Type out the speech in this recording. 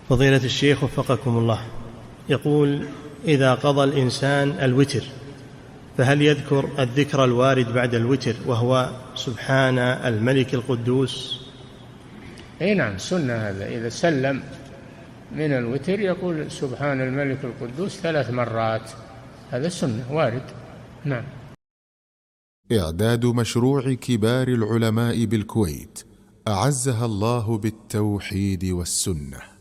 فضيلة الشيخ وفقكم الله، يقول: إذا قضى الإنسان الوتر فهل يذكر الذكر الوارد بعد الوتر وهو سبحان الملك القدوس؟ أي نعم، سنة هذا. إذا سلم من الوتر يقول سبحان الملك القدوس 3 مرات، هذا سنة وارد. نعم. إعداد مشروع كبار العلماء بالكويت أعزها الله بالتوحيد والسنة.